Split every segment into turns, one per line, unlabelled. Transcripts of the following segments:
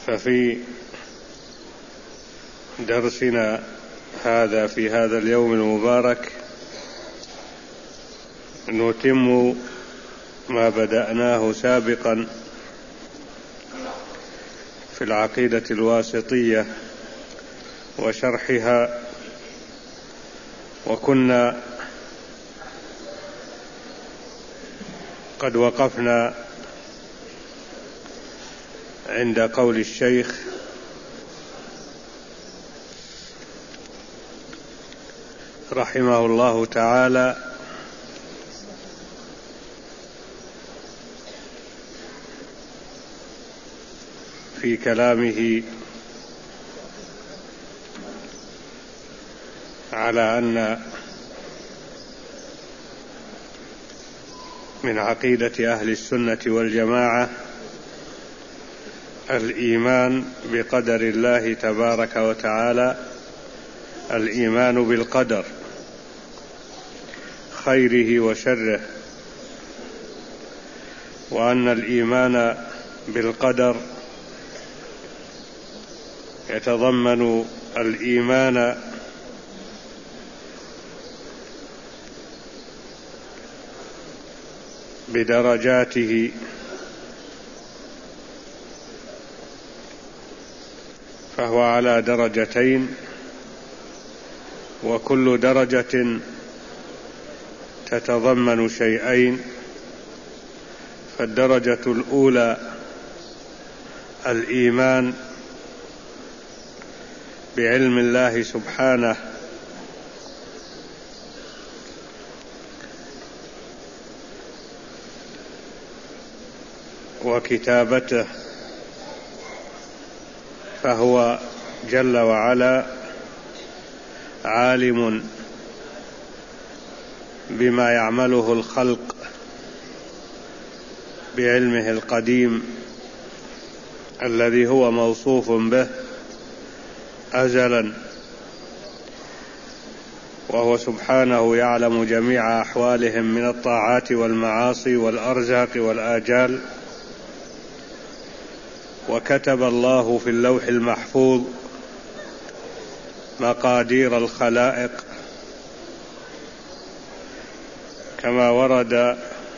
ففي درسنا هذا في هذا اليوم المبارك نتم ما بدأناه سابقا في العقيدة الواسطية وشرحها، وكنا قد وقفنا عند قول الشيخ رحمه الله تعالى: في كلامه على أن من عقيدة أهل السنة والجماعة الإيمان بقدر الله تبارك وتعالى، الإيمان بالقدر خيره وشره، وأن الإيمان بالقدر يتضمن الإيمان بدرجاته، فهو على درجتين، وكل درجة تتضمن شيئين. فالدرجة الأولى الإيمان بعلم الله سبحانه وكتابته، فهو جل وعلا عالم بما يعمله الخلق بعلمه القديم الذي هو موصوف به أزلا، وهو سبحانه يعلم جميع أحوالهم من الطاعات والمعاصي والأرزاق والآجال. وكتب الله في اللوح المحفوظ مقادير الخلائق كما ورد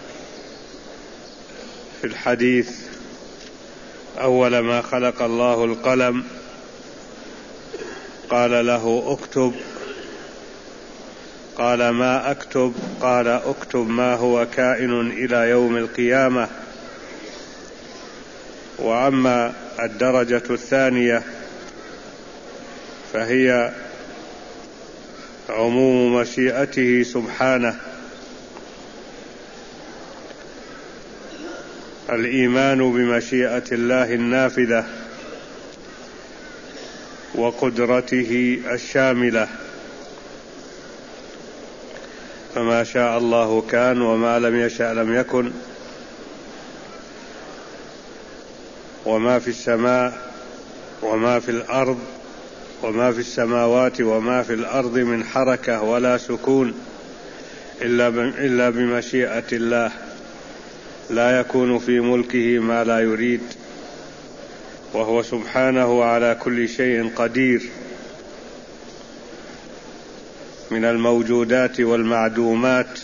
في الحديث: أول ما خلق الله القلم قال له اكتب، قال ما أكتب؟ قال اكتب ما هو كائن إلى يوم القيامة. وأما الدرجة الثانية فهي عموم مشيئته سبحانه، الإيمان بمشيئة الله النافذة وقدرته الشاملة، فما شاء الله كان وما لم يشأ لم يكن، وما في السماء وما في الأرض وما في السماوات وما في الأرض من حركة ولا سكون إلا بمشيئة الله، لا يكون في ملكه ما لا يريد، وهو سبحانه على كل شيء قدير من الموجودات والمعدومات،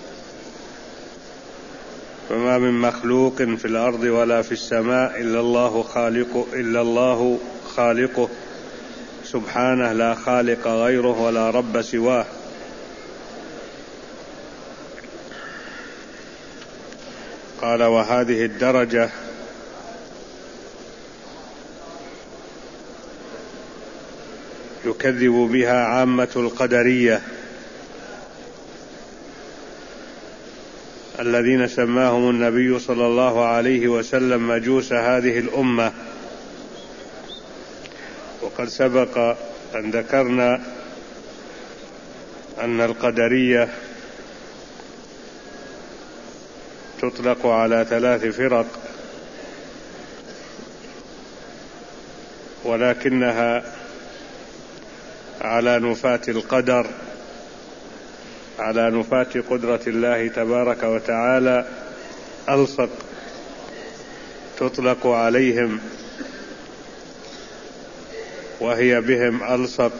فما من مخلوق في الأرض ولا في السماء إلا الله خالقه سبحانه، لا خالق غيره ولا رب سواه. قال: وهذه الدرجة يكذب بها عامة القدرية الذين سماهم النبي صلى الله عليه وسلم مجوس هذه الأمة. وقد سبق أن ذكرنا أن القدرية تطلق على 3 فرق، ولكنها على نفاة القدر، على نفاة قدرة الله تبارك وتعالى ألصق، تطلق عليهم وهي بهم ألصق.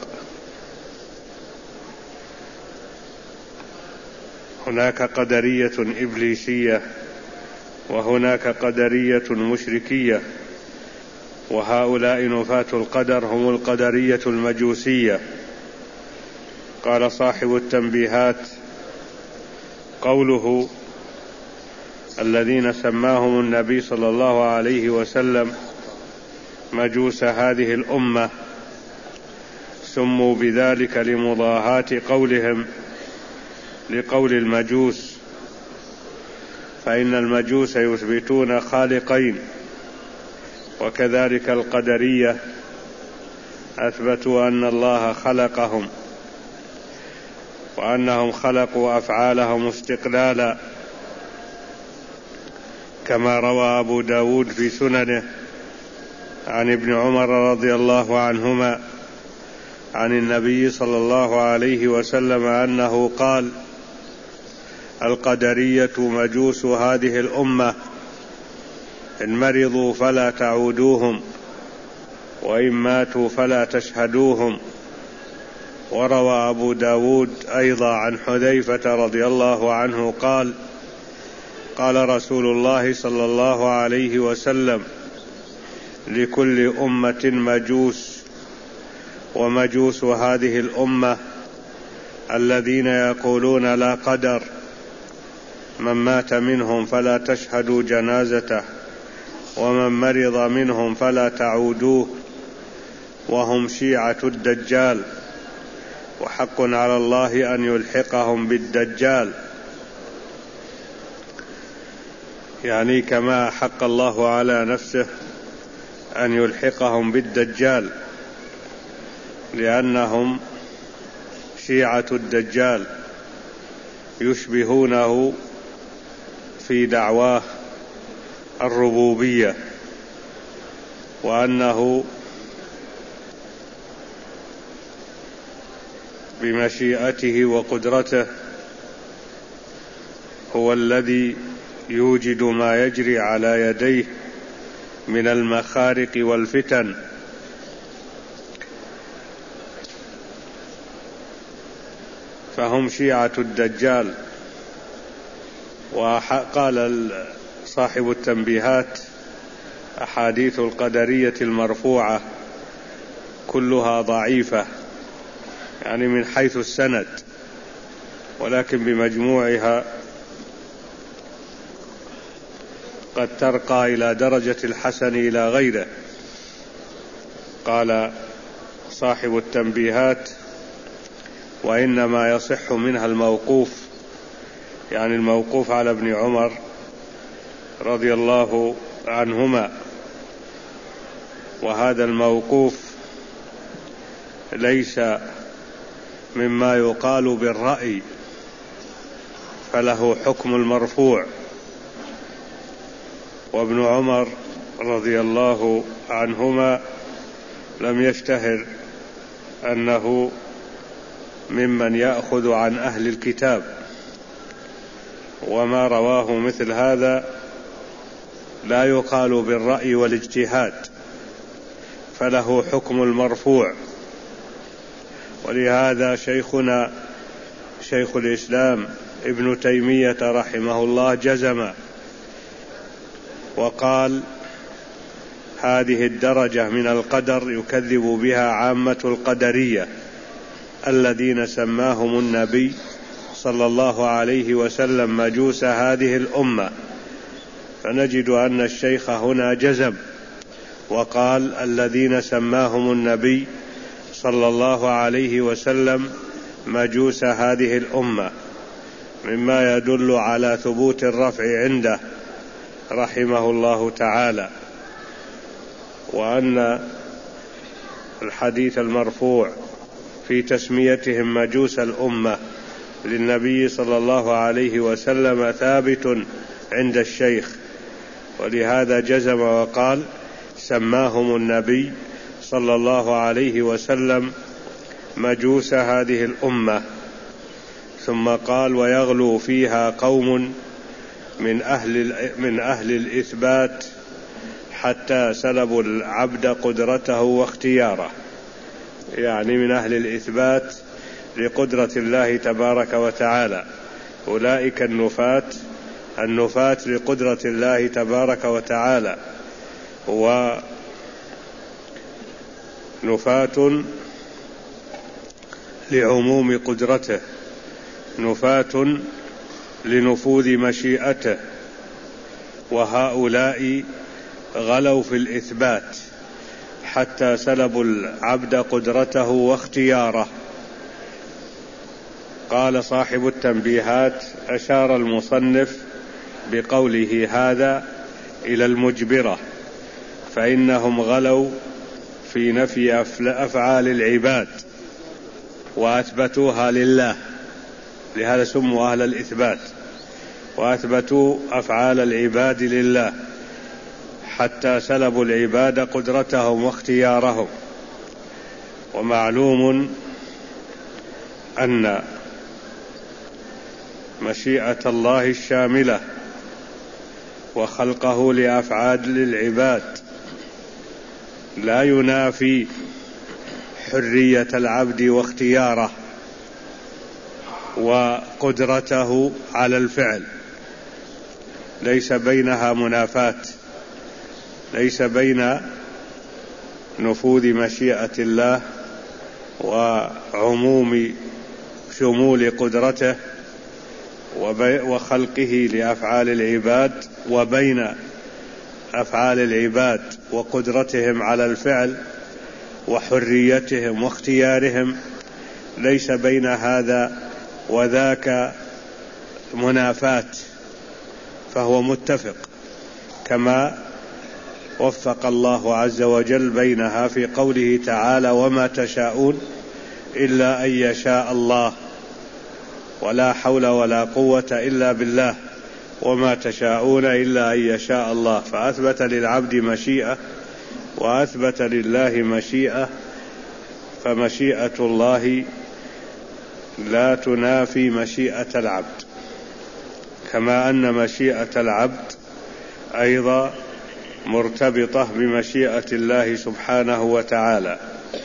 هناك قدرية إبليسية وهناك قدرية مشركية، وهؤلاء نفاة القدر هم القدرية المجوسية. قال صاحب التنبيهات: قوله الذين سماهم النبي صلى الله عليه وسلم مجوس هذه الأمة، سموا بذلك لمضاهاة قولهم لقول المجوس، فإن المجوس يثبتون خالقين، وكذلك القدرية أثبتوا أن الله خلقهم وأنهم خلقوا أفعالهم استقلالا، كما روى أبو داود في سننه عن ابن عمر رضي الله عنهما عن النبي صلى الله عليه وسلم أنه قال: القدرية مجوس هذه الأمة، إن مرضوا فلا تعودوهم، وإن ماتوا فلا تشهدوهم. وروى أبو داود أيضا عن حذيفة رضي الله عنه قال: قال رسول الله صلى الله عليه وسلم: لكل أمة مجوس، ومجوس هذه الأمة الذين يقولون لا قدر، من مات منهم فلا تشهدوا جنازته، ومن مرض منهم فلا تعودوه، وهم شيعة الدجال، وحق على الله أن يلحقهم بالدجال، يعني كما حق الله على نفسه أن يلحقهم بالدجال، لأنهم شيعة الدجال يشبهونه في دعواه الربوبية، وأنه بمشيئته وقدرته هو الذي يوجد ما يجري على يديه من المخارق والفتن. فهم شيعة الدجال. وقال صاحب التنبيهات: أحاديث القدرية المرفوعة كلها ضعيفة، يعني من حيث السند، ولكن بمجموعها قد ترقى إلى درجة الحسن إلى غيره. قال صاحب التنبيهات: وإنما يصح منها الموقوف، يعني الموقوف على ابن عمر رضي الله عنهما، وهذا الموقوف ليس مما يقال بالرأي، فله حكم المرفوع. وابن عمر رضي الله عنهما لم يشتهر أنه ممن يأخذ عن أهل الكتاب، وما رواه مثل هذا لا يقال بالرأي والاجتهاد، فله حكم المرفوع. ولهذا شيخنا شيخ الإسلام ابن تيمية رحمه الله جزم وقال: هذه الدرجة من القدر يكذب بها عامة القدرية الذين سماهم النبي صلى الله عليه وسلم مجوس هذه الأمة. فنجد أن الشيخ هنا جزم وقال: الذين سماهم النبي صلى الله عليه وسلم مجوس هذه الأمة، مما يدل على ثبوت الرفع عنده رحمه الله تعالى، وأن الحديث المرفوع في تسميتهم مجوس الأمة للنبي صلى الله عليه وسلم ثابت عند الشيخ، ولهذا جزم وقال: سماهم النبي صلى الله عليه وسلم مجوس هذه الأمة. ثم قال: ويغلو فيها قوم من أهل الإثبات حتى سلبوا العبد قدرته واختياره. يعني من أهل الإثبات لقدرة الله تبارك وتعالى. أولئك النفاة لقدرة الله تبارك وتعالى، ونفاة لعموم قدرته، نفاة لنفوذ مشيئته. وهؤلاء غلوا في الإثبات حتى سلبوا العبد قدرته واختياره. قال صاحب التنبيهات: أشار المصنف بقوله هذا إلى المجبرة، فإنهم غلوا في نفي أفعال العباد وأثبتوها لله، لهذا سموا أهل الإثبات، وأثبتوا أفعال العباد لله حتى سلبوا العباد قدرتهم واختيارهم. ومعلوم أن مشيئة الله الشاملة وخلقه لأفعال العباد لا ينافي حرية العبد واختياره وقدرته على الفعل، ليس بينها منافاة، ليس بين نفوذ مشيئة الله وعموم شمول قدرته وخلقه لأفعال العباد وبين أفعال العباد وقدرتهم على الفعل وحريتهم واختيارهم، ليس بين هذا وذاك منافاة، فهو متفق، كما وفق الله عز وجل بينها في قوله تعالى: وما تشاءون إلا أن يشاء الله، ولا حول ولا قوة إلا بالله، وما تشاءون إلا أن يشاء الله. فأثبت للعبد مشيئة وأثبت لله مشيئة، فمشيئة الله لا تنافي مشيئة العبد، كما أن مشيئة العبد أيضا مرتبطة بمشيئة الله سبحانه وتعالى.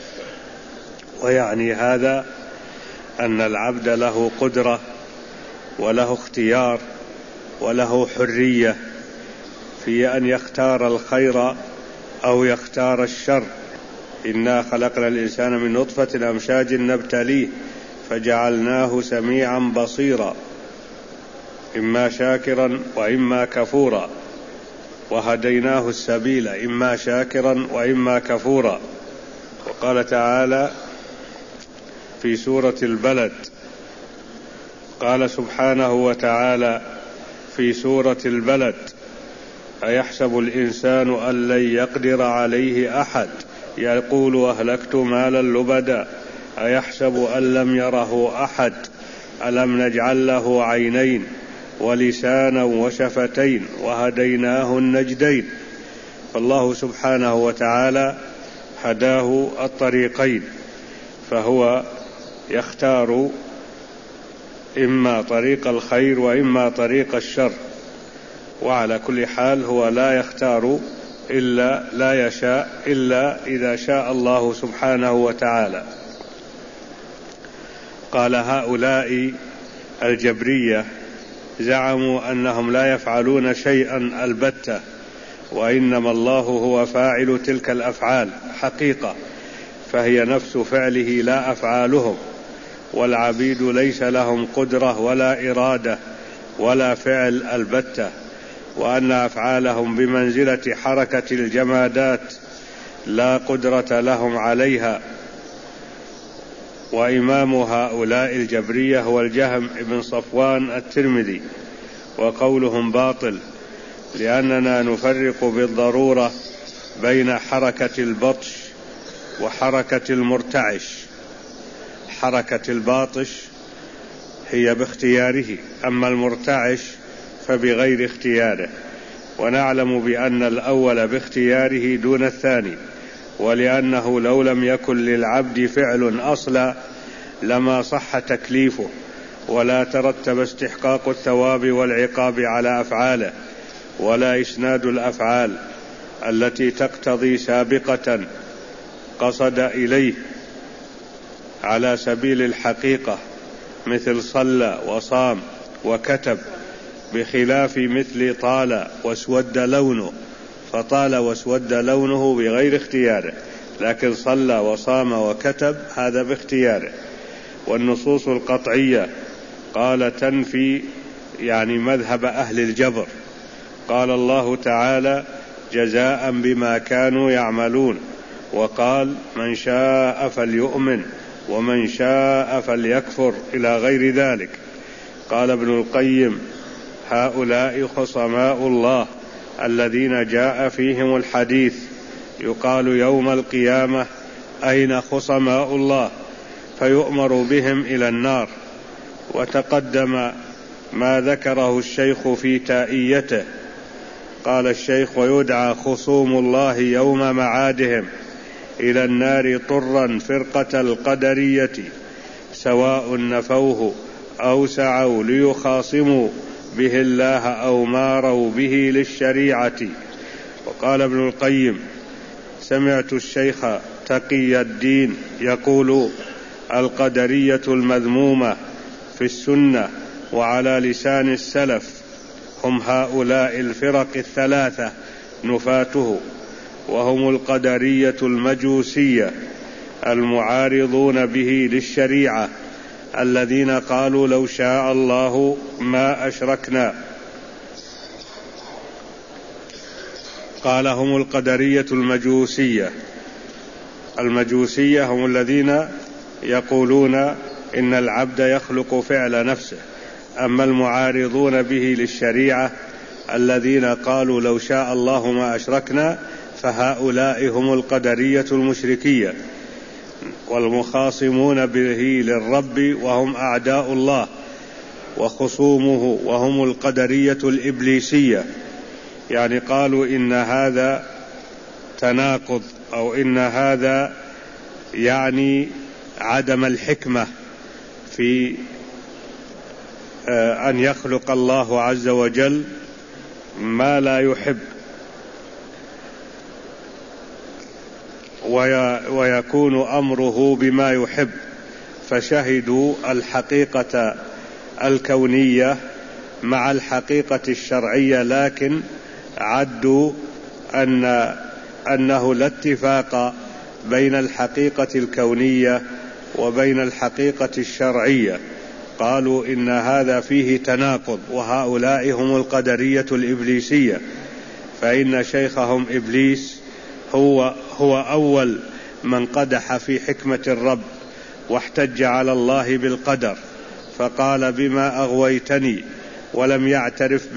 ويعني هذا أن العبد له قدرة وله اختيار وله حرية في أن يختار الخير أو يختار الشر. إنا خلقنا الإنسان من نطفة أمشاج نبتليه فجعلناه سميعا بصيرا إما شاكرا وإما كفورا وهديناه السبيل إما شاكرا وإما كفورا. وقال تعالى في سورة البلد، قال سبحانه وتعالى في سورة البلد: أيحسب الإنسان أن لن يقدر عليه أحد يقول أهلكت مالا لبدا أيحسب أن لم يره أحد ألم نجعل له عينين ولسانا وشفتين وهديناه النجدين. فالله سبحانه وتعالى هداه الطريقين، فهو يختار إما طريق الخير وإما طريق الشر، وعلى كل حال هو لا يختار لا يشاء إلا إذا شاء الله سبحانه وتعالى. قال: هؤلاء الجبرية زعموا أنهم لا يفعلون شيئا البتة، وإنما الله هو فاعل تلك الأفعال حقيقة، فهي نفس فعله لا أفعالهم، والعبيد ليس لهم قدرة ولا إرادة ولا فعل البتة، وأن أفعالهم بمنزلة حركة الجمادات لا قدرة لهم عليها. وإمام هؤلاء الجبرية هو الجهم بن صفوان الترمذي، وقولهم باطل، لأننا نفرق بالضرورة بين حركة البطش وحركة المرتعش. حركة الباطش هي باختياره، أما المرتعش فبغير اختياره، ونعلم بأن الأول باختياره دون الثاني، ولأنه لو لم يكن للعبد فعل أصلا لما صح تكليفه ولا ترتب استحقاق الثواب والعقاب على أفعاله، ولا إسناد الأفعال التي تقتضي سابقة قصد إليه على سبيل الحقيقة مثل صلى وصام وكتب، بخلاف مثل طال واسود لونه، فطال واسود لونه بغير اختياره، لكن صلى وصام وكتب هذا باختياره. والنصوص القطعية قال تنفي يعني مذهب أهل الجبر. قال الله تعالى جزاء بما كانوا يعملون، وقال من شاء فليؤمن ومن شاء فليكفر إلى غير ذلك. قال ابن القيم هؤلاء خصماء الله الذين جاء فيهم الحديث يقال يوم القيامة أين خصماء الله، فيؤمر بهم إلى النار. وتقدم ما ذكره الشيخ في تائيته، قال الشيخ ويدعى خصوم الله يوم معادهم إلى النار طرا فرقة القدرية، سواء نفوه أو سعوا ليخاصموا به الله أو ماروا به للشريعة. وقال ابن القيم سمعت الشيخ تقي الدين يقول القدرية المذمومة في السنة وعلى لسان السلف هم هؤلاء الفرق الثلاثة نفاته، وهم القدرية المجوسية المعارضون به للشريعة الذين قالوا لو شاء الله ما أشركنا. قال هم القدرية المجوسية هم الذين يقولون إن العبد يخلق فعل نفسه. أما المعارضون به للشريعة الذين قالوا لو شاء الله ما أشركنا فهؤلاء هم القدرية المشركية والمخاصمون به للرب وهم أعداء الله وخصومه، وهم القدرية الإبليسية. يعني قالوا إن هذا تناقض، أو إن هذا يعني عدم الحكمة في أن يخلق الله عز وجل ما لا يحب، ويكون أمره بما يحب. فشهدوا الحقيقة الكونية مع الحقيقة الشرعية، لكن عدوا أنه لا اتفاق بين الحقيقة الكونية وبين الحقيقة الشرعية. قالوا إن هذا فيه تناقض، وهؤلاء هم القدرية الإبليسية، فإن شيخهم إبليس هو أول من قدح في حكمة الرب واحتج على الله بالقدر، فقال بما أغويتني ولم يعترف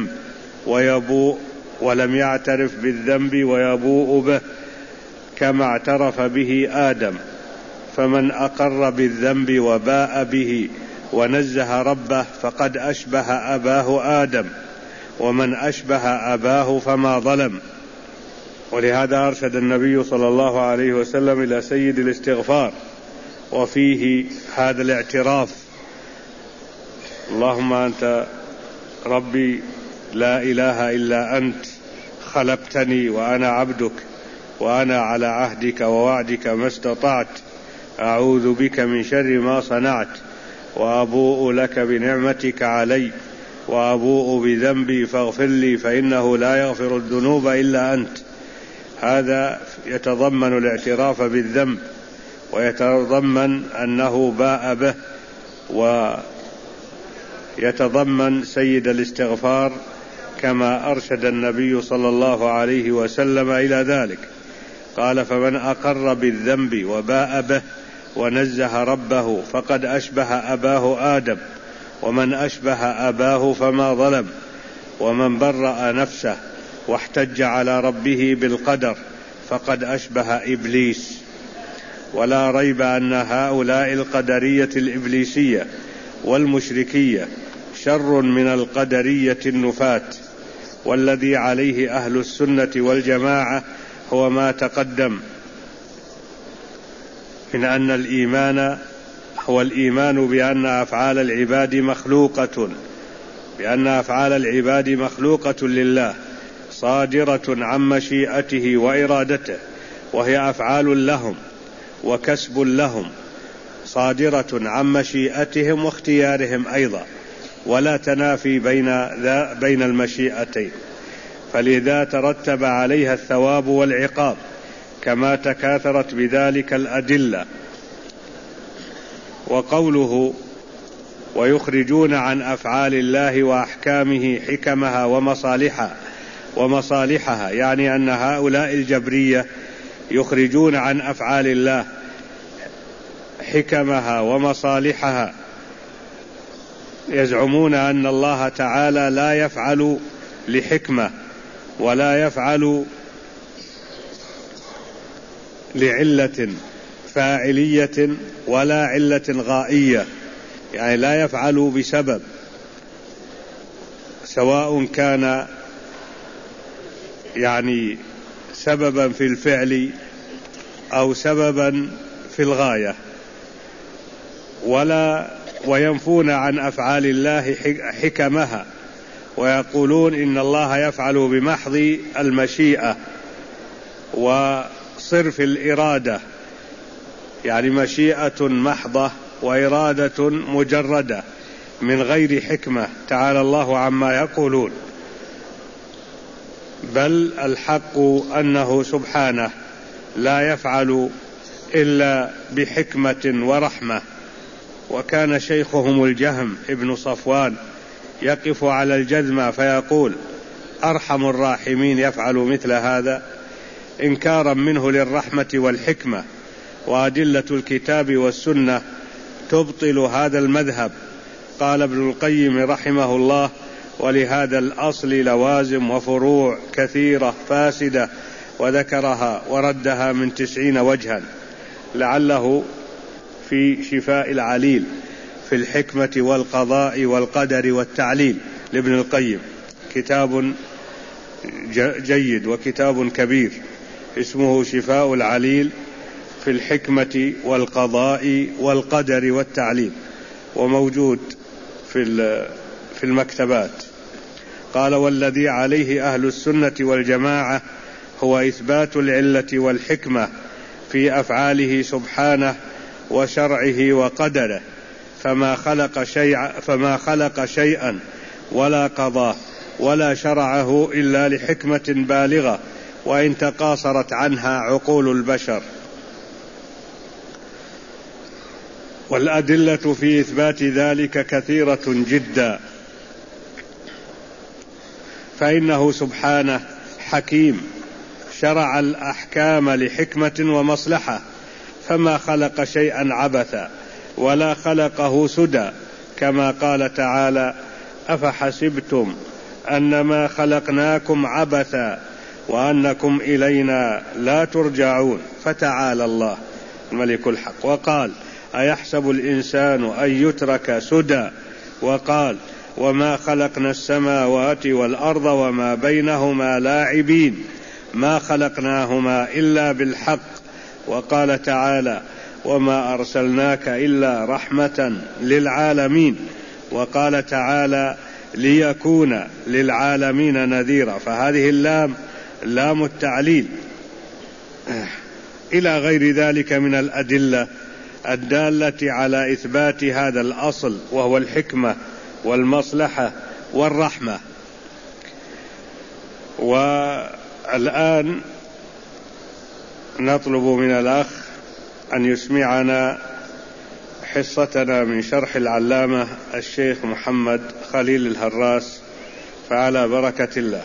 بالذنب ويبوء به كما اعترف به آدم. فمن أقر بالذنب وباء به ونزه ربه فقد أشبه أباه آدم، ومن أشبه أباه فما ظلم. ولهذا أرشد النبي صلى الله عليه وسلم إلى سيد الاستغفار، وفيه هذا الاعتراف: اللهم أنت ربي لا إله إلا أنت، خلقتني وأنا عبدك، وأنا على عهدك ووعدك ما استطعت، أعوذ بك من شر ما صنعت، وأبوء لك بنعمتك علي، وأبوء بذنبي فاغفر لي فإنه لا يغفر الذنوب إلا أنت. هذا يتضمن الاعتراف بالذنب، ويتضمن أنه باء به، ويتضمن سيد الاستغفار كما أرشد النبي صلى الله عليه وسلم إلى ذلك. قال: فمن أقر بالذنب وباء به ونزه ربه فقد أشبه أباه آدم، ومن أشبه أباه فما ظلم، ومن برأ نفسه واحتج على ربه بالقدر فقد أشبه إبليس. ولا ريب أن هؤلاء القدرية الإبليسية والمشركية شر من القدرية النفاة. والذي عليه أهل السنة والجماعة هو ما تقدم من أن الإيمان هو الإيمان بأن أفعال العباد مخلوقة لله، صادرة عن مشيئته وإرادته، وهي أفعال لهم وكسب لهم، صادرة عن مشيئتهم واختيارهم أيضا، ولا تنافي بين المشيئتين، فلذا ترتب عليها الثواب والعقاب كما تكاثرت بذلك الأدلة. وقوله ويخرجون عن أفعال الله وأحكامه حكمها ومصالحها، يعني أن هؤلاء الجبرية يخرجون عن أفعال الله حكمها ومصالحها، يزعمون أن الله تعالى لا يفعل لحكمة ولا يفعل لعلة فاعلية ولا علة غائية، يعني لا يفعل بسبب، سواء كان يعني سببا في الفعل أو سببا في الغاية، وينفون عن أفعال الله حكمها، ويقولون إن الله يفعل بمحض المشيئة وصرف الإرادة، يعني مشيئة محضة وإرادة مجردة من غير حكمة، تعالى الله عما يقولون. بل الحق أنه سبحانه لا يفعل إلا بحكمة ورحمة. وكان شيخهم الجهم ابن صفوان يقف على الجذمة فيقول أرحم الراحمين يفعل مثل هذا، إنكارا منه للرحمة والحكمة، وأدلة الكتاب والسنة تبطل هذا المذهب. قال ابن القيم رحمه الله ولهذا الأصل لوازم وفروع كثيرة فاسدة، وذكرها وردها من 90 وجها، لعله في شفاء العليل في الحكمة والقضاء والقدر والتعليل لابن القيم، كتاب جيد وكتاب كبير اسمه شفاء العليل في الحكمة والقضاء والقدر والتعليل، وموجود في المكتبات. قال والذي عليه أهل السنة والجماعة هو إثبات العلة والحكمة في أفعاله سبحانه وشرعه وقدره، فما خلق شيئا ولا قضاه ولا شرعه إلا لحكمة بالغة، وإن تقاصرت عنها عقول البشر. والأدلة في إثبات ذلك كثيرة جدا، فإنه سبحانه حكيم شرع الأحكام لحكمة ومصلحة، فما خلق شيئا عبثا ولا خلقه سدى، كما قال تعالى أفحسبتم أنما خلقناكم عبثا وأنكم إلينا لا ترجعون، فتعالى الله الملك الحق. وقال أيحسب الإنسان أن يترك سدى، وقال وما خلقنا السماوات والأرض وما بينهما لاعبين ما خلقناهما إلا بالحق. وقال تعالى وما أرسلناك إلا رحمة للعالمين. وقال تعالى ليكون للعالمين نذيرا، فهذه اللام لام التعليل، إلى غير ذلك من الأدلة الدالة على إثبات هذا الأصل، وهو الحكمة والمصلحة والرحمة. والآن نطلب من الأخ أن يسمعنا حصتنا من شرح العلامة الشيخ محمد خليل الهراس، فعلى بركة الله.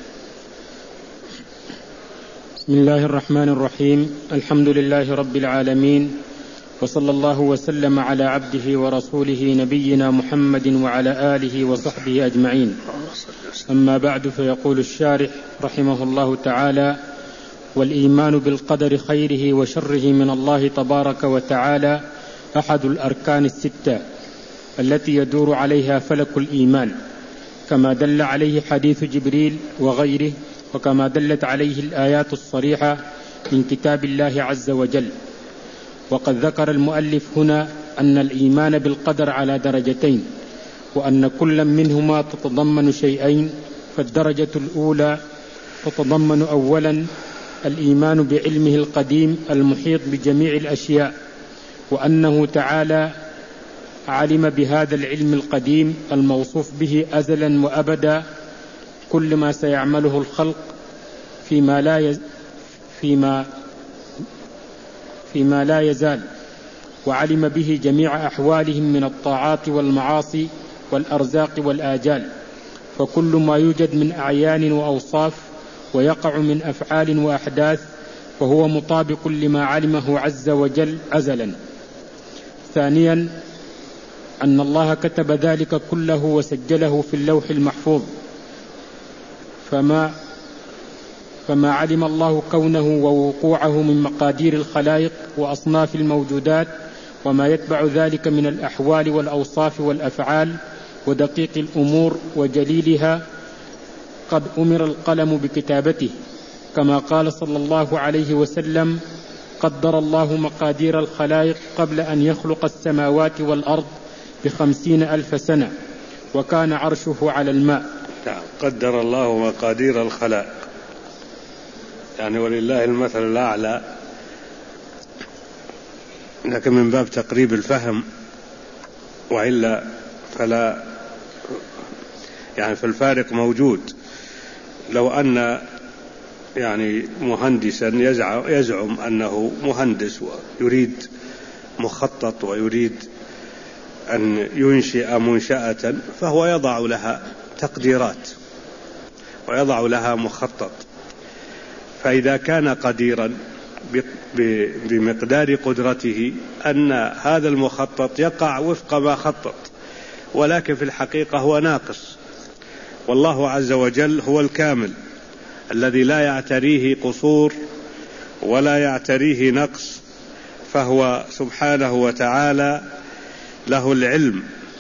بسم الله الرحمن الرحيم، الحمد لله رب العالمين، وصلى الله وسلم على عبده ورسوله نبينا محمد وعلى آله وصحبه أجمعين. أما بعد، فيقول الشارح رحمه الله تعالى: والإيمان بالقدر خيره وشره من الله تبارك وتعالى أحد الأركان الستة التي يدور عليها فلك الإيمان، كما دل عليه حديث جبريل وغيره، وكما دلت عليه الآيات الصريحة من كتاب الله عز وجل. وقد ذكر المؤلف هنا أن الإيمان بالقدر على درجتين، وأن كل منهما تتضمن شيئين. فالدرجة الأولى تتضمن أولا الإيمان بعلمه القديم المحيط بجميع الأشياء، وأنه تعالى علم بهذا العلم القديم الموصوف به أزلا وأبدا كل ما سيعمله الخلق فيما لا يزال، وعلم به جميع أحوالهم من الطاعات والمعاصي والأرزاق والآجال، فكل ما يوجد من أعيان وأوصاف ويقع من أفعال وأحداث فهو مطابق لما علمه عز وجل أزلا. ثانيا أن الله كتب ذلك كله وسجله في اللوح المحفوظ، فما علم الله كونه ووقوعه من مقادير الخلائق وأصناف الموجودات وما يتبع ذلك من الأحوال والأوصاف والأفعال ودقيق الأمور وجليلها قد أمر القلم بكتابته، كما قال صلى الله عليه وسلم: قدر الله مقادير الخلائق قبل أن يخلق السماوات والأرض ب50,000 سنة، وكان عرشه على الماء.
قدر الله مقادير الخلائق، يعني ولله المثل الأعلى، لكن من باب تقريب الفهم، وإلا فلا يعني فالفارق موجود. لو أن يعني مهندسا يزعم أنه مهندس ويريد مخطط ويريد أن ينشئ منشأة، فهو يضع لها تقديرات ويضع لها مخطط، فإذا كان قديرا بمقدار قدرته أن هذا المخطط يقع وفق ما خطط، ولكن في الحقيقة هو ناقص، والله عز وجل هو الكامل الذي لا يعتريه قصور ولا يعتريه نقص، فهو سبحانه وتعالى له العلم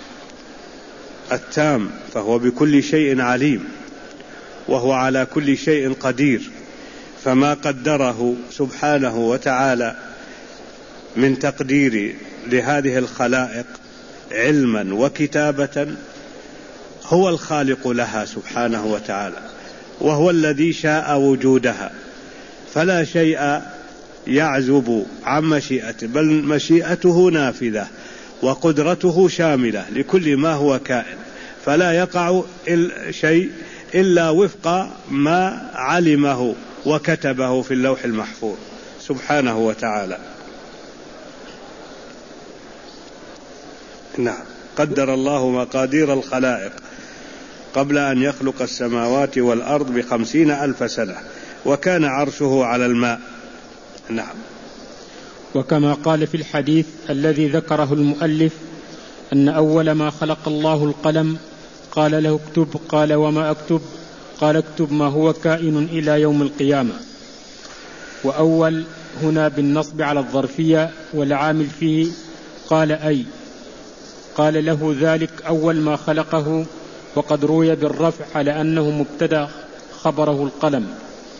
التام، فهو بكل شيء عليم، وهو على كل شيء قدير. فما قدره سبحانه وتعالى من تقدير لهذه الخلائق علما وكتابة هو الخالق لها سبحانه وتعالى، وهو الذي شاء وجودها، فلا شيء يعزب عن مشيئته، بل مشيئته نافذة وقدرته شاملة لكل ما هو كائن، فلا يقع شيء إلا وفق ما علمه وكتبه في اللوح المحفوظ سبحانه وتعالى. نعم، قدر الله مقادير الخلائق قبل أن يخلق السماوات والأرض ب50,000 سنة، وكان عرشه على الماء. نعم.
وكما قال في الحديث الذي ذكره المؤلف أن أول ما خلق الله القلم قال له اكتب، قال وما أكتب؟ قال اكتب ما هو كائن إلى يوم القيامة. وأول هنا بالنصب على الظرفية، والعامل فيه قال أي، قال له ذلك أول ما خلقه، وقد روي بالرفع على أنه مبتدأ خبره القلم.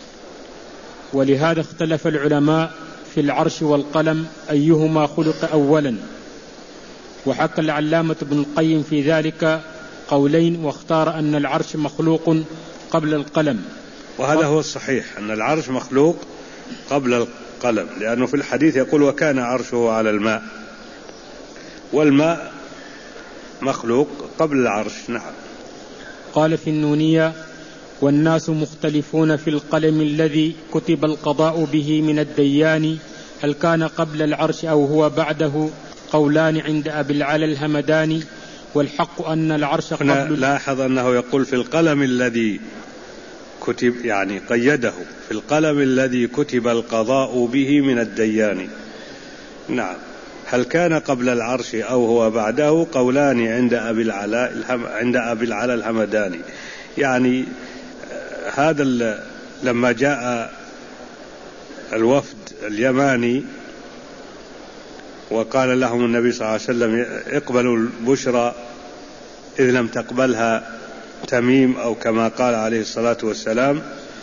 ولهذا اختلف العلماء في العرش والقلم أيهما خلق أولا، وحكى العلامة ابن القيم في ذلك قولين، واختار أن العرش مخلوق قبل القلم.
وهذا هو الصحيح، أن العرش مخلوق قبل القلم، لأنه في الحديث يقول وكان عرشه على الماء، والماء مخلوق قبل العرش. نعم.
قال في النونية: والناس مختلفون في القلم الذي كتب القضاء به من الديان، هل كان قبل العرش أو هو بعده؟ قولان عند أبي العلا الهمداني، والحق أن العرش قبل.
لاحظ أنه يقول في القلم الذي كتب، يعني قيده في القلم الذي كتب القضاء به من الديان. نعم. هل كان قبل العرش أو هو بعده؟ قولان عند أبي العلا الهمداني. يعني هذا لما جاء الوفد اليماني وقال لهم النبي صلى الله عليه وسلم اقبلوا البشرى إذ لم تقبلها تميم، أو كما قال عليه الصلاة والسلام،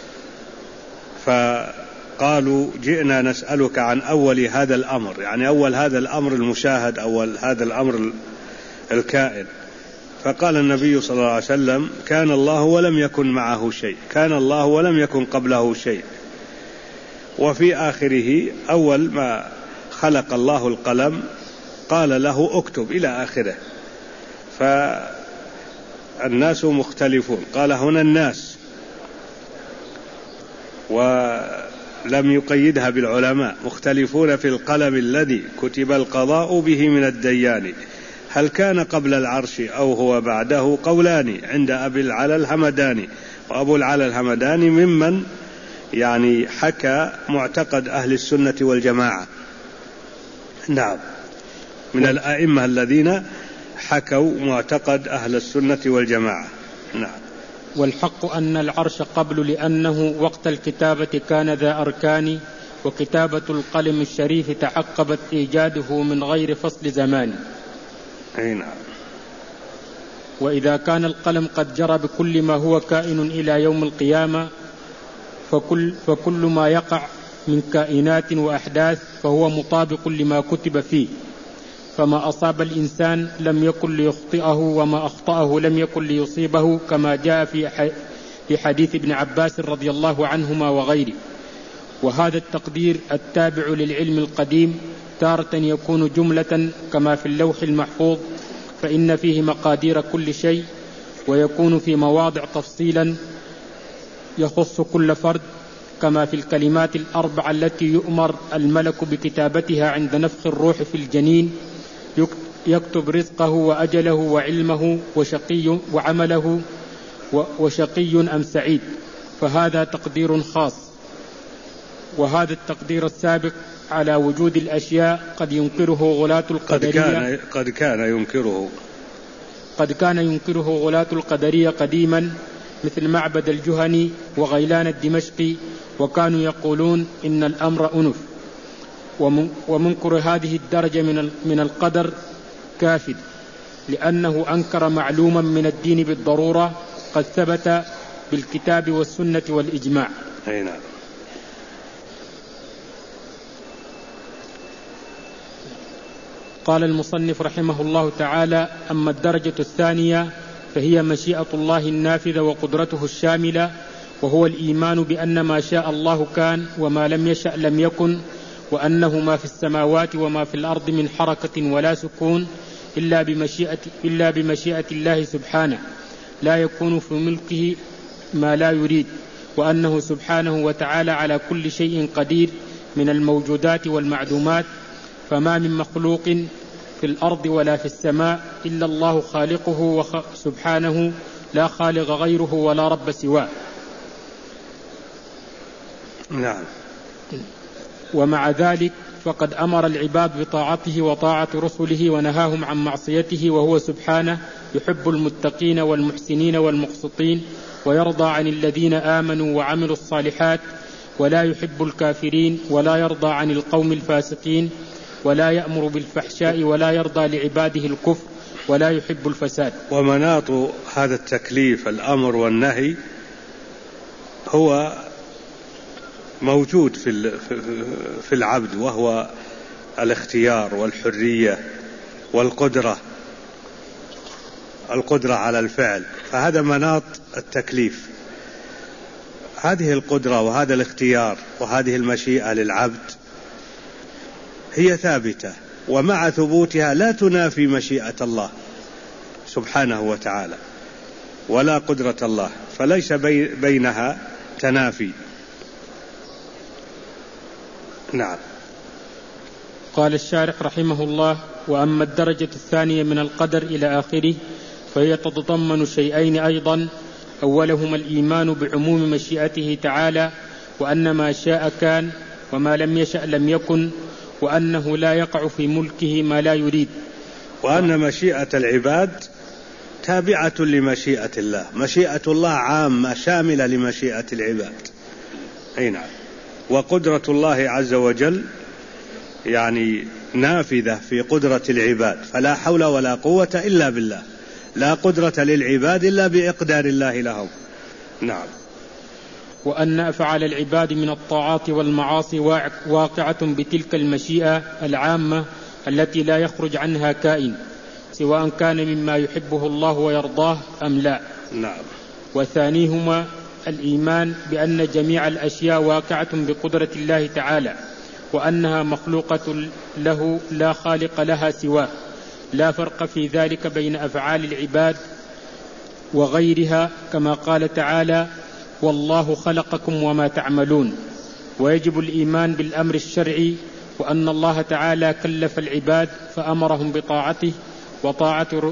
فقالوا جئنا نسألك عن أول هذا الأمر، يعني أول هذا الأمر المشاهد، أول هذا الأمر الكائن. فقال النبي صلى الله عليه وسلم كان الله ولم يكن معه شيء، كان الله ولم يكن قبله شيء. وفي آخره أول ما خلق الله القلم قال له اكتب إلى آخره. فالناس مختلفون، قال هنا الناس، ولم يقيدها بالعلماء، مختلفون في القلم الذي كتب القضاء به من الديان، هل كان قبل العرش أو هو بعده؟ قولان عند أبي العلا الهمداني. وأبو العلا الهمداني ممن يعني حكى معتقد أهل السنة والجماعة، نعم، من الأئمة الذين حكوا معتقد أهل السنة والجماعة، نعم.
والحق أن العرش قبل، لأنه وقت الكتابة كان ذا أركان، وكتابة القلم الشريف تعقبت إيجاده من غير فصل زمان.
أي نعم.
وإذا كان القلم قد جرى بكل ما هو كائن إلى يوم القيامة، فكل ما يقع من كائنات وأحداث فهو مطابق لما كتب فيه، فما أصاب الإنسان لم يكن ليخطئه، وما أخطأه لم يكن ليصيبه، كما جاء في حديث ابن عباس رضي الله عنهما وغيره. وهذا التقدير التابع للعلم القديم تارة يكون جملة كما في اللوح المحفوظ، فإن فيه مقادير كل شيء، ويكون في مواضع تفصيلا يخص كل فرد، كما في الكلمات الأربع التي يؤمر الملك بكتابتها عند نفخ الروح في الجنين، يكتب رزقه وأجله وعلمه وعمله وشقي أم سعيد، فهذا تقدير خاص. وهذا التقدير السابق على وجود الأشياء قد ينكره غلاة القدرية، قد كان ينكره غلاة القدرية قديما، مثل معبد الجهني وغيلان الدمشقي، وكانوا يقولون إن الأمر أنف. ومنكر هذه الدرجة من القدر كافر، لأنه أنكر معلوما من الدين بالضرورة قد ثبت بالكتاب والسنة والإجماع.
أي نعم.
قال المصنف رحمه الله تعالى: أما الدرجة الثانية فهي مشيئة الله النافذة وقدرته الشاملة، وهو الإيمان بأن ما شاء الله كان، وما لم يشأ لم يكن، وأنه ما في السماوات وما في الأرض من حركة ولا سكون إلا بمشيئة الله سبحانه، لا يكون في ملكه ما لا يريد، وأنه سبحانه وتعالى على كل شيء قدير من الموجودات والمعدومات، فما من مخلوق في الأرض ولا في السماء إلا الله خالقه سبحانه، لا خالق غيره ولا رب سواه.
نعم.
ومع ذلك فقد أمر العباد بطاعته وطاعة رسله، ونهاهم عن معصيته، وهو سبحانه يحب المتقين والمحسنين والمقسطين، ويرضى عن الذين آمنوا وعملوا الصالحات، ولا يحب الكافرين، ولا يرضى عن القوم الفاسقين، ولا يأمر بالفحشاء، ولا يرضى لعباده الكفر، ولا يحب الفساد.
ومناط هذا التكليف الأمر والنهي هو موجود في العبد، وهو الاختيار والحرية والقدرة على الفعل، فهذا مناط التكليف. هذه القدرة وهذا الاختيار وهذه المشيئة للعبد هي ثابتة، ومع ثبوتها لا تنافي مشيئة الله سبحانه وتعالى ولا قدرة الله، فليس بينها تنافي. نعم.
قال الشارح رحمه الله: وأما الدرجة الثانية من القدر إلى آخره فهي تتضمن شيئين أيضا، أولهما الإيمان بعموم مشيئته تعالى، وأن ما شاء كان، وما لم يشأ لم يكن، وأنه لا يقع في ملكه ما لا يريد،
وأن مشيئة العباد تابعة لمشيئة الله، مشيئة الله عامة شاملة لمشيئة العباد. أي نعم. وقدرة الله عز وجل يعني نافذة في قدرة العباد، فلا حول ولا قوة إلا بالله، لا قدرة للعباد إلا بإقدار الله لهم. نعم.
وأن أفعال العباد من الطاعات والمعاصي واقعة بتلك المشيئة العامة التي لا يخرج عنها كائن، سواء كان مما يحبه الله ويرضاه أم لا.
نعم.
وثانيهما الإيمان بأن جميع الأشياء واقعة بقدرة الله تعالى، وأنها مخلوقة له لا خالق لها سواه، لا فرق في ذلك بين أفعال العباد وغيرها، كما قال تعالى: والله خلقكم وما تعملون. ويجب الإيمان بالأمر الشرعي، وأن الله تعالى كلف العباد فأمرهم بطاعته وطاعة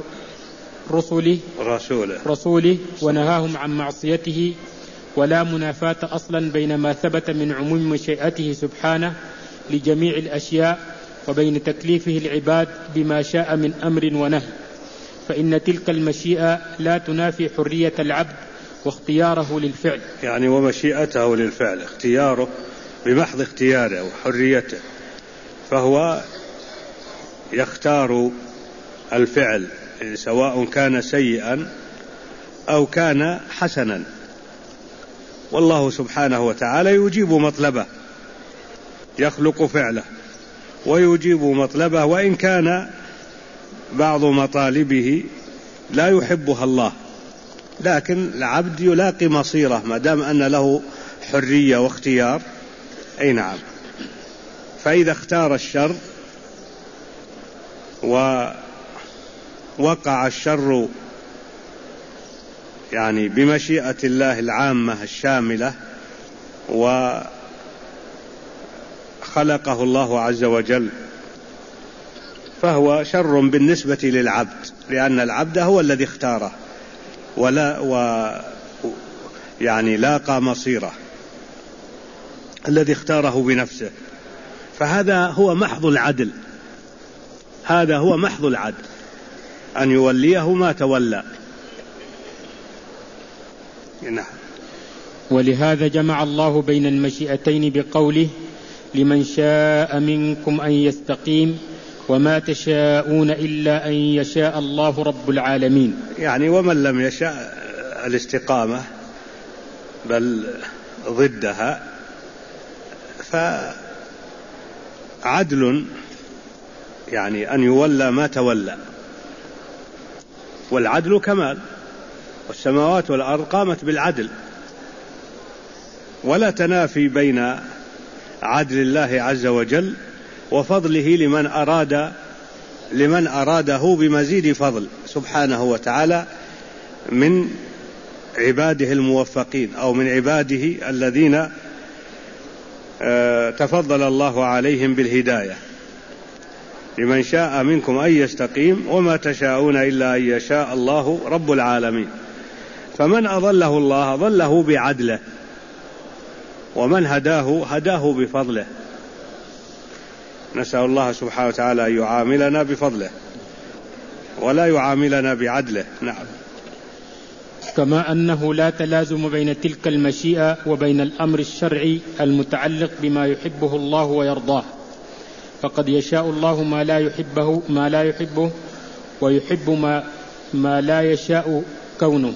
رسوله ونهاهم عن معصيته، ولا منافاة أصلا بين ما ثبت من عموم مشيئته سبحانه لجميع الأشياء وبين تكليفه العباد بما شاء من أمر ونهي، فإن تلك المشيئة لا تنافي حرية العبد واختياره للفعل،
يعني ومشيئته للفعل، اختياره بمحض اختياره وحريته، فهو يختار الفعل سواء كان سيئا أو كان حسنا، والله سبحانه وتعالى يجيب مطلبه، يخلق فعله ويجيب مطلبه، وإن كان بعض مطالبه لا يحبها الله، لكن العبد يلاقي مصيره ما دام أن له حرية واختيار. أي نعم. فإذا اختار الشر ووقع الشر يعني بمشيئة الله العامة الشاملة وخلقه الله عز وجل، فهو شر بالنسبة للعبد، لأن العبد هو الذي اختاره يعني لاقى مصيره الذي اختاره بنفسه، فهذا هو محض العدل، هذا هو محض العدل، أن يوليه ما تولى. نعم.
ولهذا جمع الله بين المشيئتين بقوله: لمن شاء منكم أن يستقيم وما تشاءون إلا أن يشاء الله رب العالمين.
يعني ومن لم يشاء الاستقامة بل ضدها فعدل، يعني أن يولى ما تولى، والعدل كمال، والسماوات والأرض قامت بالعدل، ولا تنافي بين عدل الله عز وجل وفضله لمن أراده بمزيد فضل سبحانه وتعالى من عباده الموفقين أو من عباده الذين تفضل الله عليهم بالهداية. لمن شاء منكم أن يستقيم وما تشاءون إلا أن يشاء الله رب العالمين. فمن أضله الله أضله بعدله، ومن هداه بفضله. نسأل الله سبحانه وتعالى أن يعاملنا بفضله ولا يعاملنا بعدله. نعم.
كما أنه لا تلازم بين تلك المشيئة وبين الأمر الشرعي المتعلق بما يحبه الله ويرضاه، فقد يشاء الله ما لا يحبه ويحب ما لا يشاء كونه.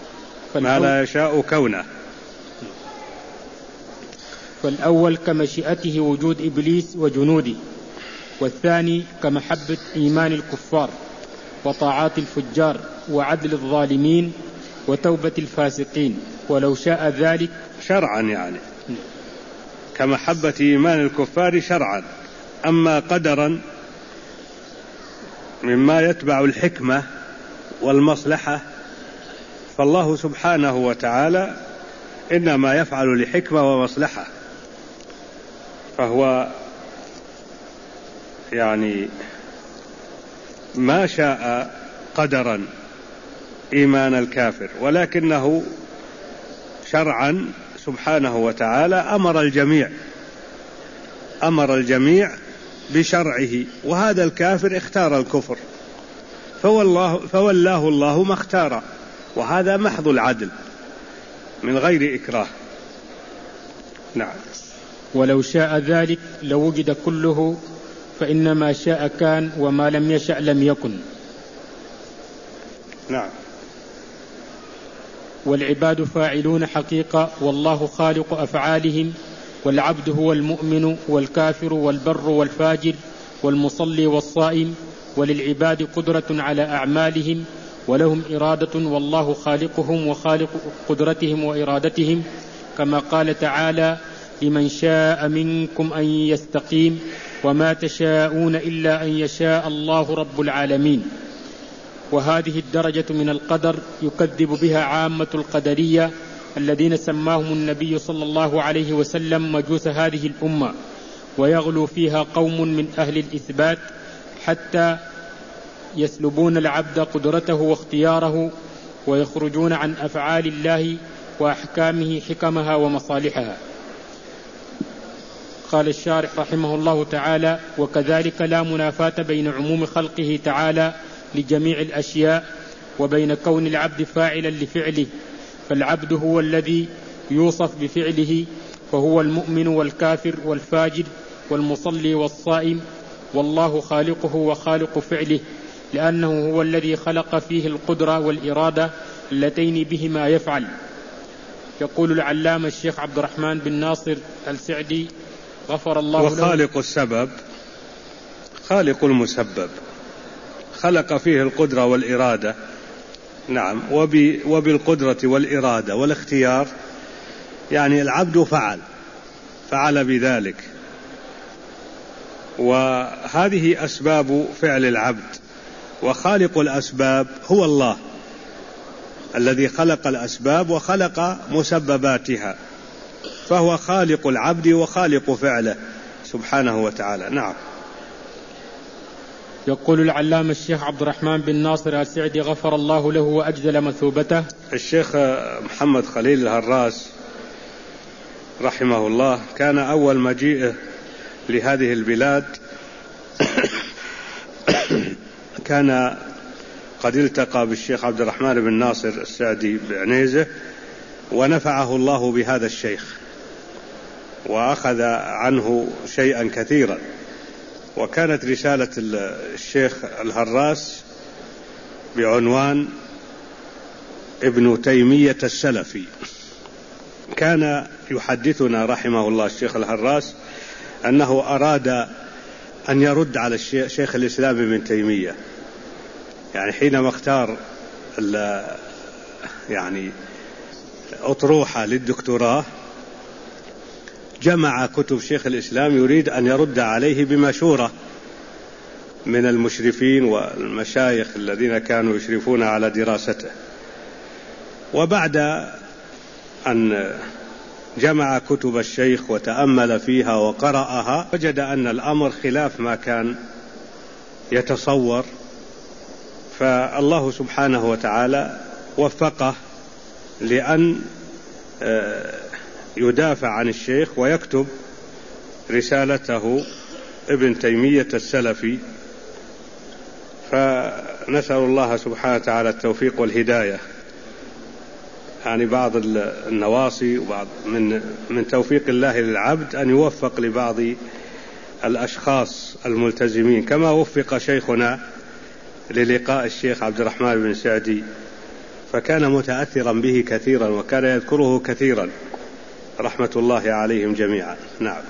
فالأول كمشيئته وجود إبليس وجنوده، والثاني كمحبة إيمان الكفار وطاعات الفجار وعدل الظالمين وتوبة الفاسقين، ولو شاء ذلك
شرعا، يعني كمحبة إيمان الكفار شرعا. أما قدرا مما يتبع الحكمة والمصلحة فالله سبحانه وتعالى إنما يفعل لحكمة ومصلحة، فهو يعني ما شاء قدرا إيمان الكافر، ولكنه شرعا سبحانه وتعالى أمر الجميع بشرعه، وهذا الكافر اختار الكفر فولاه الله ما اختار، وهذا محض العدل من غير إكراه. نعم.
ولو شاء ذلك لوجد كله، فإنما شاء كان وما لم يشأ لم يكن.
نعم.
والعباد فاعلون حقيقة، والله خالق أفعالهم، والعبد هو المؤمن والكافر والبر والفاجر والمصلي والصائم، وللعباد قدرة على أعمالهم ولهم إرادة، والله خالقهم وخالق قدرتهم وإرادتهم، كما قال تعالى: لمن شاء منكم أن يستقيم وما تشاءون إلا أن يشاء الله رب العالمين. وهذه الدرجة من القدر يكذب بها عامة القدرية الذين سماهم النبي صلى الله عليه وسلم مجوس هذه الأمة، ويغلو فيها قوم من أهل الإثبات حتى يسلبون العبد قدرته واختياره، ويخرجون عن أفعال الله وأحكامه حكمها ومصالحها. قال الشارح رحمه الله تعالى: وكذلك لا منافاة بين عموم خلقه تعالى لجميع الأشياء وبين كون العبد فاعلا لفعله، فالعبد هو الذي يوصف بفعله، فهو المؤمن والكافر والفاجر والمصلي والصائم، والله خالقه وخالق فعله، لأنه هو الذي خلق فيه القدرة والإرادة اللتين بهما يفعل. يقول العلامة الشيخ عبد الرحمن بن ناصر السعدي غفر الله له:
وخالق السبب خالق المسبب، خلق فيه القدرة والإرادة، نعم، وبالقدرة والإرادة والاختيار، يعني العبد فعل بذلك، وهذه أسباب فعل العبد. وخالق الأسباب هو الله الذي خلق الأسباب وخلق مسبباتها، فهو خالق العبد وخالق فعله سبحانه وتعالى. نعم.
يقول العلامة الشيخ عبد الرحمن بن ناصر السعدي غفر الله له وأجزل مثوبته:
الشيخ محمد خليل الهراس رحمه الله كان أول مجيئه لهذه البلاد كان قد التقى بالشيخ عبد الرحمن بن ناصر السعدي بعنيزة، ونفعه الله بهذا الشيخ وأخذ عنه شيئا كثيرا. وكانت رسالة الشيخ الهراس بعنوان ابن تيمية السلفي. كان يحدثنا رحمه الله الشيخ الهراس أنه أراد أن يرد على الشيخ الإسلام ابن تيمية، يعني حينما اختار يعني أطروحة للدكتوراه جمع كتب شيخ الإسلام يريد أن يرد عليه بمشورة من المشرفين والمشايخ الذين كانوا يشرفون على دراسته. وبعد أن جمع كتب الشيخ وتأمل فيها وقرأها وجد أن الأمر خلاف ما كان يتصور، فالله سبحانه وتعالى وفقه لأن يدافع عن الشيخ ويكتب رسالته ابن تيمية السلفي. فنسأل الله سبحانه وتعالى التوفيق والهداية، يعني بعض النواصي وبعض من توفيق الله للعبد أن يوفق لبعض الأشخاص الملتزمين، كما وفق شيخنا للقاء الشيخ عبد الرحمن بن سعدي، فكان متأثرا به كثيرا وكان يذكره كثيرا رحمة الله عليهم جميعا. نعم.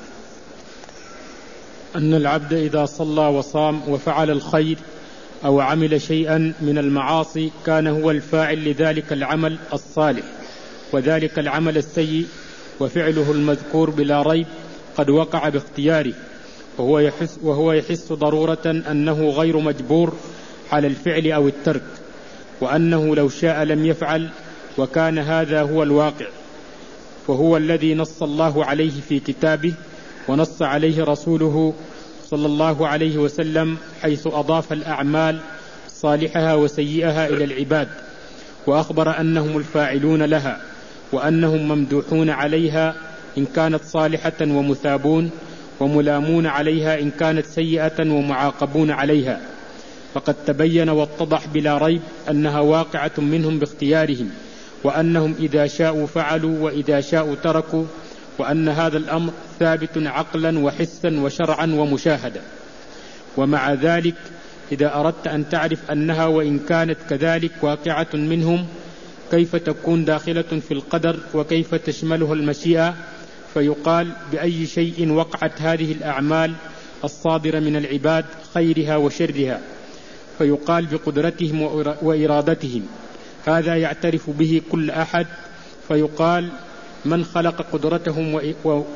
أن العبد إذا صلى وصام وفعل الخير أو عمل شيئا من المعاصي كان هو الفاعل لذلك العمل الصالح، وذلك العمل السيء وفعله المذكور بلا ريب قد وقع باختياره، وهو يحس ضرورة أنه غير مجبور على الفعل أو الترك، وأنه لو شاء لم يفعل، وكان هذا هو الواقع، وهو الذي نص الله عليه في كتابه ونص عليه رسوله صلى الله عليه وسلم، حيث أضاف الأعمال صالحها وسيئها إلى العباد، وأخبر أنهم الفاعلون لها، وأنهم ممدوحون عليها إن كانت صالحة ومثابون، وملامون عليها إن كانت سيئة ومعاقبون عليها. فقد تبين واتضح بلا ريب أنها واقعة منهم باختيارهم، وأنهم إذا شاءوا فعلوا وإذا شاءوا تركوا، وأن هذا الأمر ثابت عقلا وحسا وشرعا ومشاهدة. ومع ذلك إذا أردت أن تعرف أنها وإن كانت كذلك واقعة منهم كيف تكون داخلة في القدر وكيف تشملها المشيئة، فيقال بأي شيء وقعت هذه الأعمال الصادرة من العباد خيرها وشرها، فيقال بقدرتهم وإرادتهم، هذا يعترف به كل أحد، فيقال من خلق قدرتهم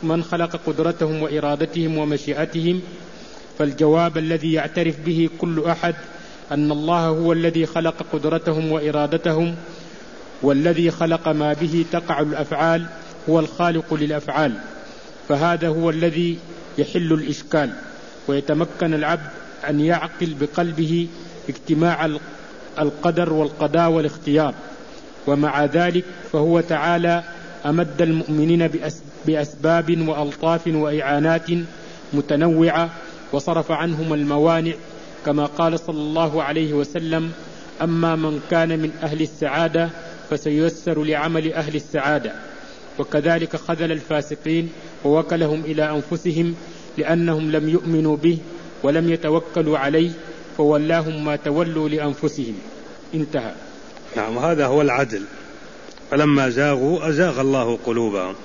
من خلق قدرتهم وإرادتهم ومشيئتهم؟ فالجواب الذي يعترف به كل أحد أن الله هو الذي خلق قدرتهم وإرادتهم، والذي خلق ما به تقع الأفعال هو الخالق للأفعال، فهذا هو الذي يحل الإشكال، ويتمكن العبد أن يعقل بقلبه اجتماع القدر والقضاء والاختيار. ومع ذلك فهو تعالى أمد المؤمنين بأسباب وألطاف وإعانات متنوعة، وصرف عنهم الموانع، كما قال صلى الله عليه وسلم: أما من كان من أهل السعادة فسييسر لعمل أهل السعادة. وكذلك خذل الفاسقين ووكلهم إلى أنفسهم لأنهم لم يؤمنوا به ولم يتوكلوا عليه، فولاهم ما تولوا لأنفسهم. انتهى.
نعم، هذا هو العدل. فلما زاغوا أزاغ الله قلوبهم.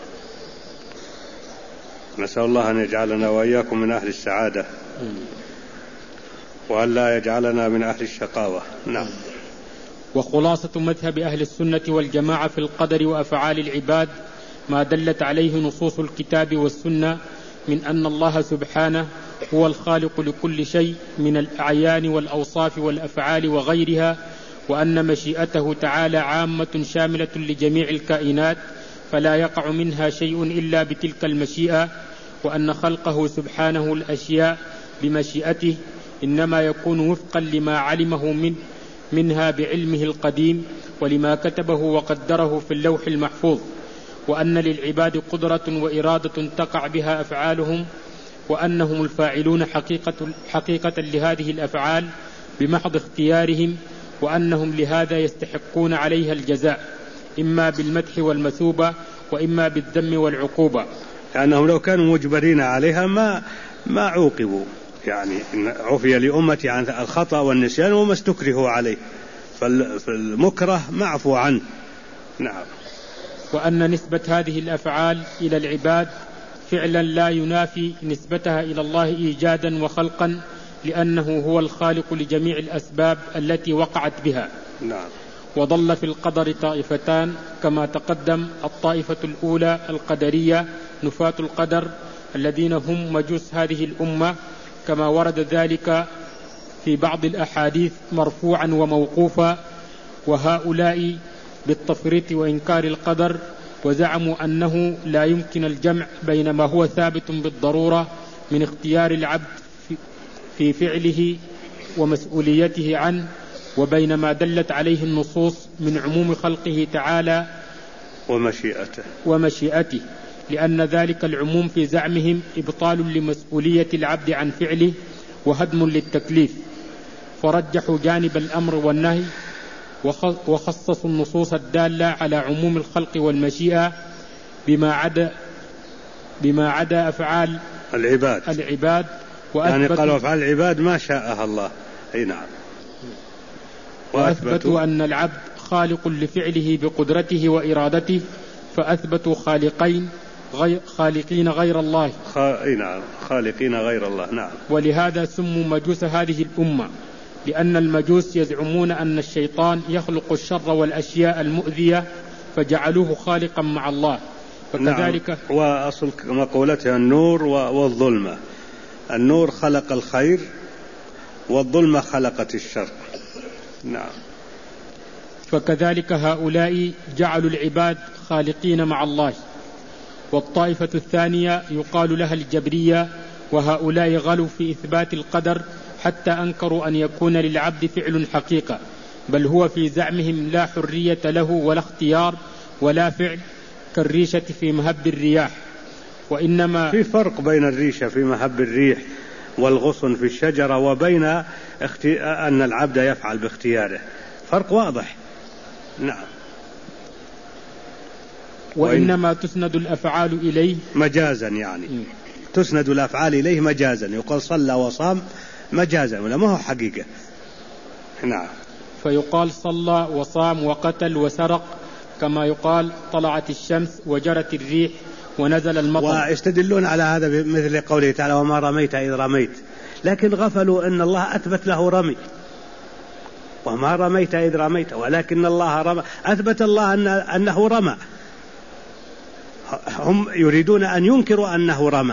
نسأل الله أن يجعلنا وإياكم من أهل السعادة، وأن لا يجعلنا من أهل الشقاوة. نعم.
وخلاصة مذهب أهل السنة والجماعة في القدر وأفعال العباد ما دلت عليه نصوص الكتاب والسنة من أن الله سبحانه هو الخالق لكل شيء من الأعيان والأوصاف والأفعال وغيرها، وأن مشيئته تعالى عامة شاملة لجميع الكائنات فلا يقع منها شيء إلا بتلك المشيئة، وأن خلقه سبحانه الأشياء بمشيئته إنما يكون وفقا لما علمه منها بعلمه القديم، ولما كتبه وقدره في اللوح المحفوظ، وأن للعباد قدرة وإرادة تقع بها أفعالهم، وأنهم الفاعلون حقيقة لهذه الأفعال بمحض اختيارهم، وأنهم لهذا يستحقون عليها الجزاء إما بالمدح والمثوبة وإما بالذم والعقوبة،
لأنهم لو كانوا مجبرين عليها ما عوقبوا. يعني عفي لأمتي عن الخطأ والنسيان وما استكرهوا عليه، فالمكره معفو عنه. نعم.
وأن نسبة هذه الأفعال إلى العباد فعلا لا ينافي نسبتها إلى الله إيجادا وخلقا، لأنه هو الخالق لجميع الأسباب التي وقعت بها.
نعم.
وضل في القدر طائفتان كما تقدم: الطائفة الأولى القدرية نفاة القدر الذين هم مجوس هذه الأمة، كما ورد ذلك في بعض الأحاديث مرفوعا وموقوفا، وهؤلاء بالتفريط وإنكار القدر، وزعموا أنه لا يمكن الجمع بين ما هو ثابت بالضرورة من اختيار العبد في فعله ومسؤوليته عنه، وبين ما دلت عليه النصوص من عموم خلقه تعالى ومشيئته، لأن ذلك العموم في زعمهم إبطال لمسؤولية العبد عن فعله وهدم للتكليف، فرجحوا جانب الأمر والنهي، وخصصوا النصوص الدالة على عموم الخلق والمشيئة بما عدا أفعال العباد
يعني قالوا أفعال العباد ما شاءها الله. أي نعم.
وأثبتوا أن العبد خالق لفعله بقدرته وإرادته، فأثبتوا خالقين غير الله.
نعم، خالقين غير الله. نعم.
ولهذا سموا مجوس هذه الأمة، لأن المجوس يزعمون أن الشيطان يخلق الشر والأشياء المؤذية فجعلوه خالقا مع الله. فكذلك
نعم. وأصل مقولتها النور والظلمة. النور خلق الخير والظلمة خلقت الشر. نعم.
فكذلك هؤلاء جعلوا العباد خالقين مع الله. والطائفة الثانية يقال لها الجبرية، وهؤلاء غلوا في إثبات القدر حتى أنكروا أن يكون للعبد فعل حقيقة، بل هو في زعمهم لا حرية له ولا اختيار ولا فعل، كالريشة في مهب الرياح. وإنما
في فرق بين الريشة في مهب الريح والغصن في الشجرة وبين أن العبد يفعل باختياره، فرق واضح. نعم.
وإنما تسند الأفعال إليه
مجازا، يعني تسند الأفعال إليه مجازا، يقال صلى وصام مجازا ولا ما هو حقيقة. نعم.
فيقال صلى وصام وقتل وسرق، كما يقال طلعت الشمس وجرت الريح ونزل المطر.
ويستدلون على هذا بمثل قوله تعالى: وما رميت إذ رميت، لكن غفلوا أن الله أثبت له رمي. وما رميت إذ رميت ولكن الله رمى، أثبت الله أنه رمى. هم يريدون أن ينكروا أنه رمى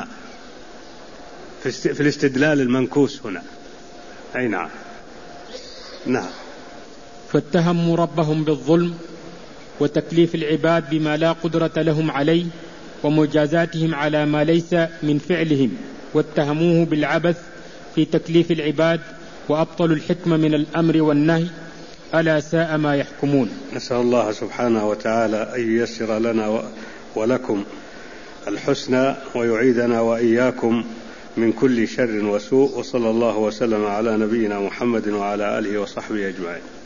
في الاستدلال المنكوس هنا. أي نعم. نعم.
فاتهموا ربهم بالظلم وتكليف العباد بما لا قدرة لهم عليه ومجازاتهم على ما ليس من فعلهم، واتهموه بالعبث في تكليف العباد وأبطلوا الحكمة من الأمر والنهي، ألا ساء ما يحكمون.
نسأل الله سبحانه وتعالى أن ييسر لنا ولكم الحسنى ويعيدنا وإياكم من كل شر وسوء، وصلى الله وسلم على نبينا محمد وعلى آله وصحبه أجمعين.